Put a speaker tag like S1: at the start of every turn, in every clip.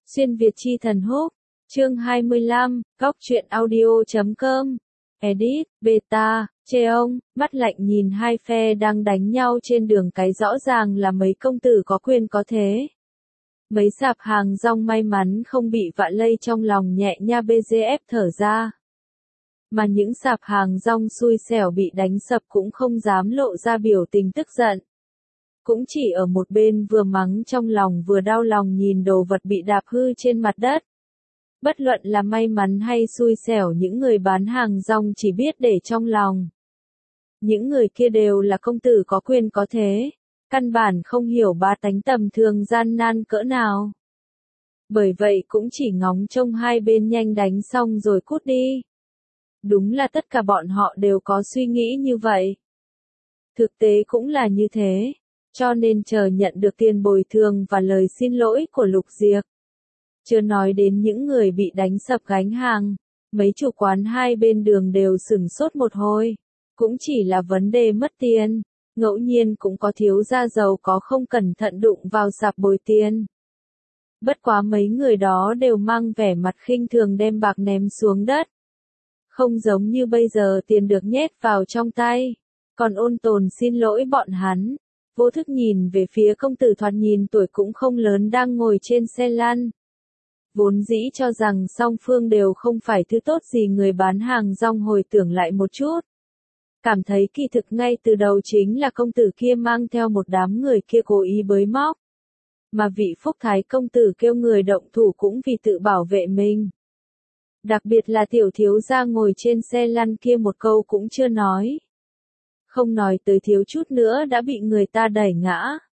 S1: Xuyên Việt chi thần húc, chương 25, góc truyện audio.com, edit, beta, Cheong, mắt lạnh nhìn hai phe đang đánh nhau trên đường cái rõ ràng là mấy công tử có quyền có thế. Mấy sạp hàng rong may mắn không bị vạ lây trong lòng nhẹ nha BGF thở ra. Mà những sạp hàng rong xui xẻo bị đánh sập cũng không dám lộ ra biểu tình tức giận. Cũng chỉ ở một bên vừa mắng trong lòng vừa đau lòng nhìn đồ vật bị đạp hư trên mặt đất. Bất luận là may mắn hay xui xẻo những người bán hàng rong chỉ biết để trong lòng. Những người kia đều là công tử có quyền có thế, căn bản không hiểu bá tánh tầm thường gian nan cỡ nào. Bởi vậy cũng chỉ ngóng trông hai bên nhanh đánh xong rồi cút đi. Đúng là tất cả bọn họ đều có suy nghĩ như vậy. Thực tế cũng là như thế. Cho nên chờ nhận được tiền bồi thường và lời xin lỗi của Lục Diệp. Chưa nói đến những người bị đánh sập gánh hàng, mấy chủ quán hai bên đường đều sửng sốt một hồi. Cũng chỉ là vấn đề mất tiền, ngẫu nhiên cũng có thiếu gia giàu có không cẩn thận đụng vào sạp bồi tiền. Bất quá mấy người đó đều mang vẻ mặt khinh thường đem bạc ném xuống đất. Không giống như bây giờ tiền được nhét vào trong tay, còn ôn tồn xin lỗi bọn hắn. Vô thức nhìn về phía công tử thoạt nhìn tuổi cũng không lớn đang ngồi trên xe lăn. Vốn dĩ cho rằng song phương đều không phải thứ tốt gì, người bán hàng rong hồi tưởng lại một chút. Cảm thấy kỳ thực ngay từ đầu chính là công tử kia mang theo một đám người kia cố ý bới móc. Mà vị Phúc Thái công tử kêu người động thủ cũng vì tự bảo vệ mình. Đặc biệt là tiểu thiếu gia ngồi trên xe lăn kia một câu cũng chưa nói. Không nói tới thiếu chút nữa đã bị người ta đẩy ngã.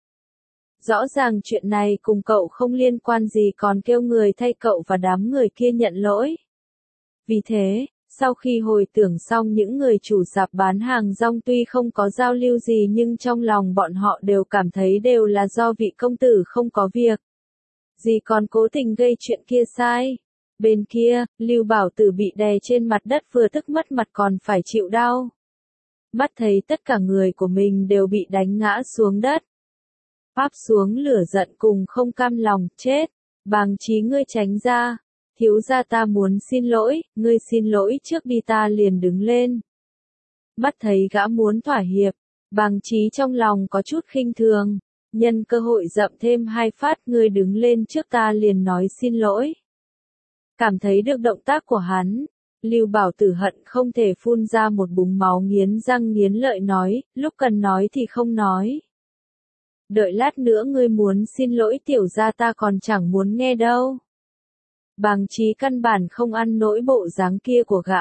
S1: Rõ ràng chuyện này cùng cậu không liên quan gì còn kêu người thay cậu và đám người kia nhận lỗi. Vì thế, sau khi hồi tưởng xong những người chủ sạp bán hàng rong tuy không có giao lưu gì nhưng trong lòng bọn họ đều cảm thấy đều là do vị công tử không có việc gì còn cố tình gây chuyện kia sai. Bên kia, Lưu Bảo Tử bị đè trên mặt đất vừa tức mất mặt còn phải chịu đau. Mắt thấy tất cả người của mình đều bị đánh ngã xuống đất. Áp xuống lửa giận cùng không cam lòng, chết. Bàng Chí ngươi tránh ra. Thiếu gia ta muốn xin lỗi, ngươi xin lỗi trước đi ta liền đứng lên. Mắt thấy gã muốn thỏa hiệp. Bàng Chí trong lòng có chút khinh thường. Nhân cơ hội dậm thêm hai phát ngươi đứng lên trước ta liền nói xin lỗi. Cảm thấy được động tác của hắn. Lưu Bảo Tử hận không thể phun ra một búng máu nghiến răng nghiến lợi nói, lúc cần nói thì không nói. Đợi lát nữa ngươi muốn xin lỗi tiểu gia ta còn chẳng muốn nghe đâu. Bàng Chí căn bản không ăn nỗi bộ dáng kia của gã.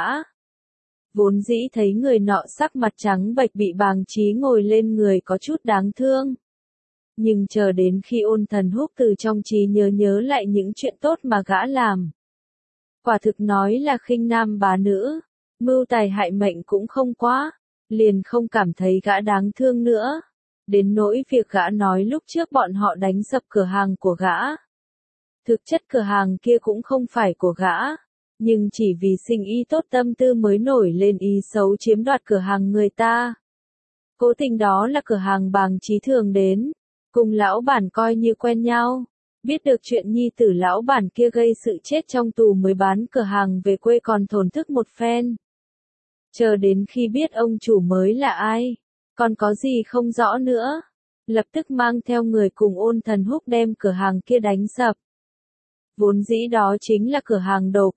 S1: Vốn dĩ thấy người nọ sắc mặt trắng bệch bị Bàng Chí ngồi lên người có chút đáng thương. Nhưng chờ đến khi Ôn Thần Húc từ trong trí nhớ lại những chuyện tốt mà gã làm. Quả thực nói là khinh nam bá nữ, mưu tài hại mệnh cũng không quá, liền không cảm thấy gã đáng thương nữa. Đến nỗi việc gã nói lúc trước bọn họ đánh sập cửa hàng của gã. Thực chất cửa hàng kia cũng không phải của gã, nhưng chỉ vì sinh ý tốt tâm tư mới nổi lên ý xấu chiếm đoạt cửa hàng người ta. Cố tình đó là cửa hàng Bàng Chí thường đến, cùng lão bản coi như quen nhau. Biết được chuyện nhi tử lão bản kia gây sự chết trong tù mới bán cửa hàng về quê còn thổn thức một phen. Chờ đến khi biết ông chủ mới là ai, còn có gì không rõ nữa, lập tức mang theo người cùng Ôn Thần Húc đem cửa hàng kia đánh sập. Vốn dĩ đó chính là cửa hàng đồ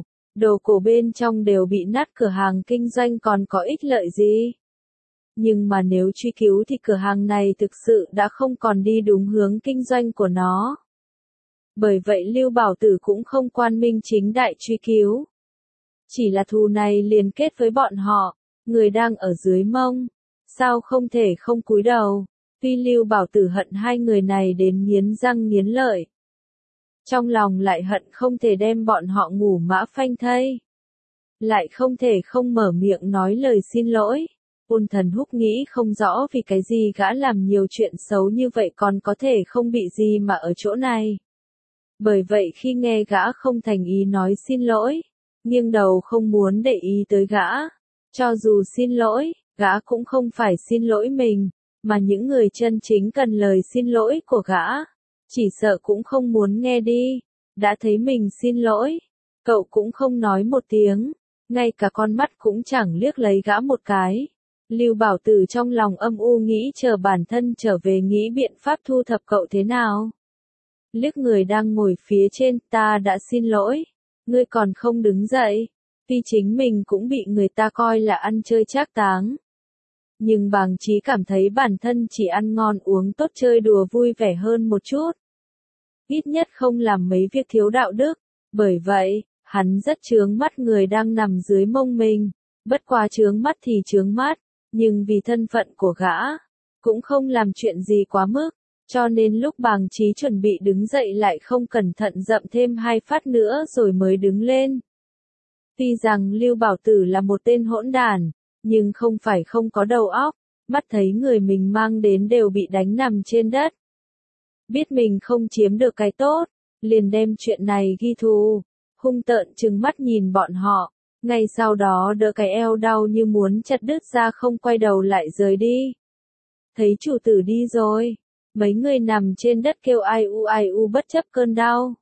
S1: cổ bên trong đều bị nát, cửa hàng kinh doanh còn có ích lợi gì. Nhưng mà nếu truy cứu thì cửa hàng này thực sự đã không còn đi đúng hướng kinh doanh của nó. Bởi vậy Lưu Bảo Tử cũng không quan minh chính đại truy cứu. Chỉ là thù này liền kết với bọn họ, người đang ở dưới mông. Sao không thể không cúi đầu, tuy Lưu Bảo Tử hận hai người này đến nghiến răng nghiến lợi. Trong lòng lại hận không thể đem bọn họ ngủ mã phanh thây. Lại không thể không mở miệng nói lời xin lỗi. Ôn Thần Húc nghĩ không rõ vì cái gì gã làm nhiều chuyện xấu như vậy còn có thể không bị gì mà ở chỗ này. Bởi vậy khi nghe gã không thành ý nói xin lỗi, nghiêng đầu không muốn để ý tới gã. Cho dù xin lỗi, gã cũng không phải xin lỗi mình, mà những người chân chính cần lời xin lỗi của gã. Chỉ sợ cũng không muốn nghe đi. đã thấy mình xin lỗi. Cậu cũng không nói một tiếng, ngay cả con mắt cũng chẳng liếc lấy gã một cái. Lưu Bảo Tử trong lòng âm u nghĩ chờ bản thân trở về nghĩ biện pháp thu thập cậu thế nào. Liếc người đang ngồi phía trên, ta đã xin lỗi, ngươi còn không đứng dậy. Tuy chính mình cũng bị người ta coi là ăn chơi trác táng. Nhưng Bàng Trí cảm thấy bản thân chỉ ăn ngon uống tốt chơi đùa vui vẻ hơn một chút. Ít nhất không làm mấy việc thiếu đạo đức. Bởi vậy, hắn rất chướng mắt người đang nằm dưới mông mình. Bất quá chướng mắt thì chướng mắt, nhưng vì thân phận của gã, cũng không làm chuyện gì quá mức. Cho nên lúc Bàng Trí chuẩn bị đứng dậy lại không cẩn thận dậm thêm 2 phát nữa rồi mới đứng lên. Tuy rằng Lưu Bảo Tử là một tên hỗn đản, nhưng không phải không có đầu óc, mắt thấy người mình mang đến đều bị đánh nằm trên đất. Biết mình không chiếm được cái tốt, liền đem chuyện này ghi thù, hung tợn trừng mắt nhìn bọn họ, ngay sau đó đỡ cái eo đau như muốn chặt đứt ra không quay đầu lại rời đi. Thấy chủ tử đi rồi, mấy người nằm trên đất kêu ai u bất chấp cơn đau.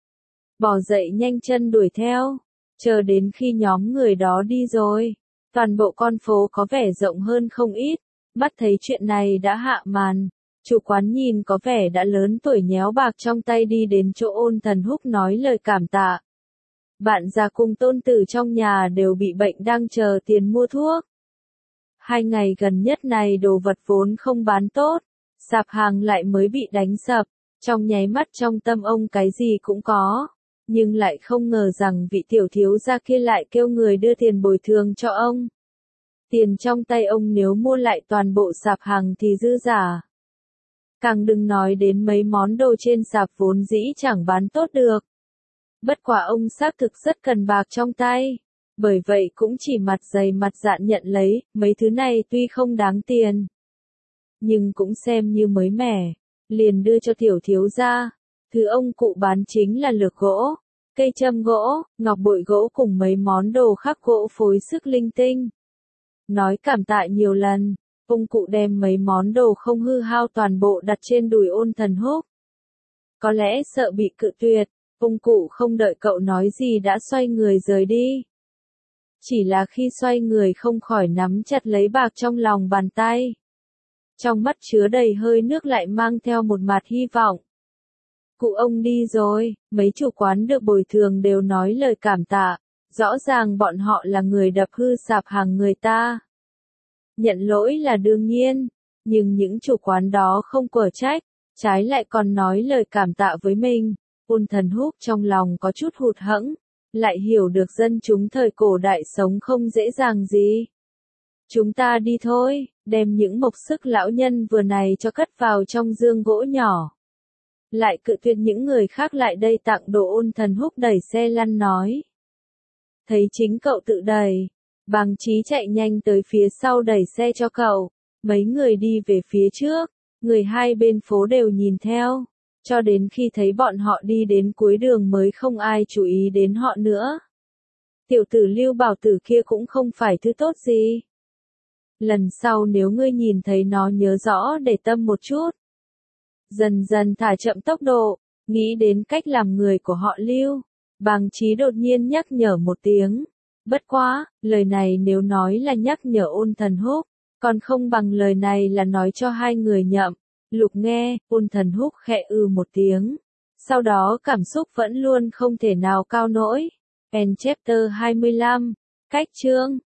S1: Bò dậy nhanh chân đuổi theo, chờ đến khi nhóm người đó đi rồi, toàn bộ con phố có vẻ rộng hơn không ít, mắt thấy chuyện này đã hạ màn. Chủ quán nhìn có vẻ đã lớn tuổi nhéo bạc trong tay đi đến chỗ Ôn Thần Húc nói lời cảm tạ. Bạn già cùng tôn tử trong nhà đều bị bệnh đang chờ tiền mua thuốc. 2 ngày gần nhất này đồ vật vốn không bán tốt, sạp hàng lại mới bị đánh sập, trong nháy mắt trong tâm ông cái gì cũng có, nhưng lại không ngờ rằng vị tiểu thiếu gia kia lại kêu người đưa tiền bồi thường cho ông. Tiền trong tay ông nếu mua lại toàn bộ sạp hàng thì dư giả. Càng đừng nói đến mấy món đồ trên sạp vốn dĩ chẳng bán tốt được. Bất quả ông xác thực rất cần bạc trong tay, bởi vậy cũng chỉ mặt dày mặt dạn nhận lấy, mấy thứ này tuy không đáng tiền, nhưng cũng xem như mới mẻ, liền đưa cho tiểu thiếu gia. Thứ ông cụ bán chính là lược gỗ, cây châm gỗ, ngọc bội gỗ cùng mấy món đồ khắc gỗ phối sức linh tinh. Nói cảm tạ nhiều lần, ông cụ đem mấy món đồ không hư hao toàn bộ đặt trên đùi Ôn Thần Húc. Có lẽ sợ bị cự tuyệt, ông cụ không đợi cậu nói gì đã xoay người rời đi. Chỉ là khi xoay người không khỏi nắm chặt lấy bạc trong lòng bàn tay. Trong mắt chứa đầy hơi nước lại mang theo một mặt hy vọng. Cụ ông đi rồi, mấy chủ quán được bồi thường đều nói lời cảm tạ, rõ ràng bọn họ là người đập hư sạp hàng người ta. Nhận lỗi là đương nhiên, nhưng những chủ quán đó không quở trách, trái lại còn nói lời cảm tạ với mình. Ôn Thần Húc trong lòng có chút hụt hẫng, lại hiểu được dân chúng thời cổ đại sống không dễ dàng gì. Chúng ta đi thôi, đem những mộc sức lão nhân vừa này cho cất vào trong dương gỗ nhỏ. Lại cự tuyệt những người khác lại đây tặng đồ. Ôn Thần Húc đẩy xe lăn nói. Thấy chính cậu tự đẩy, Bàng Trí chạy nhanh tới phía sau đẩy xe cho cậu. Mấy người đi về phía trước, người hai bên phố đều nhìn theo, cho đến khi thấy bọn họ đi đến cuối đường mới không ai chú ý đến họ nữa. Tiểu tử Lưu Bảo Tử kia cũng không phải thứ tốt gì. Lần sau nếu ngươi nhìn thấy nó nhớ rõ để tâm một chút. Dần dần thả chậm tốc độ, nghĩ đến cách làm người của họ Lưu. Bàng Trí đột nhiên nhắc nhở một tiếng. Bất quá, lời này nếu nói là nhắc nhở Ôn Thần Húc, còn không bằng lời này là nói cho hai người Nhậm, Lục nghe. Ôn Thần Húc khẽ một tiếng. Sau đó cảm xúc vẫn luôn không thể nào cao nổi. End chapter 25. Cách chương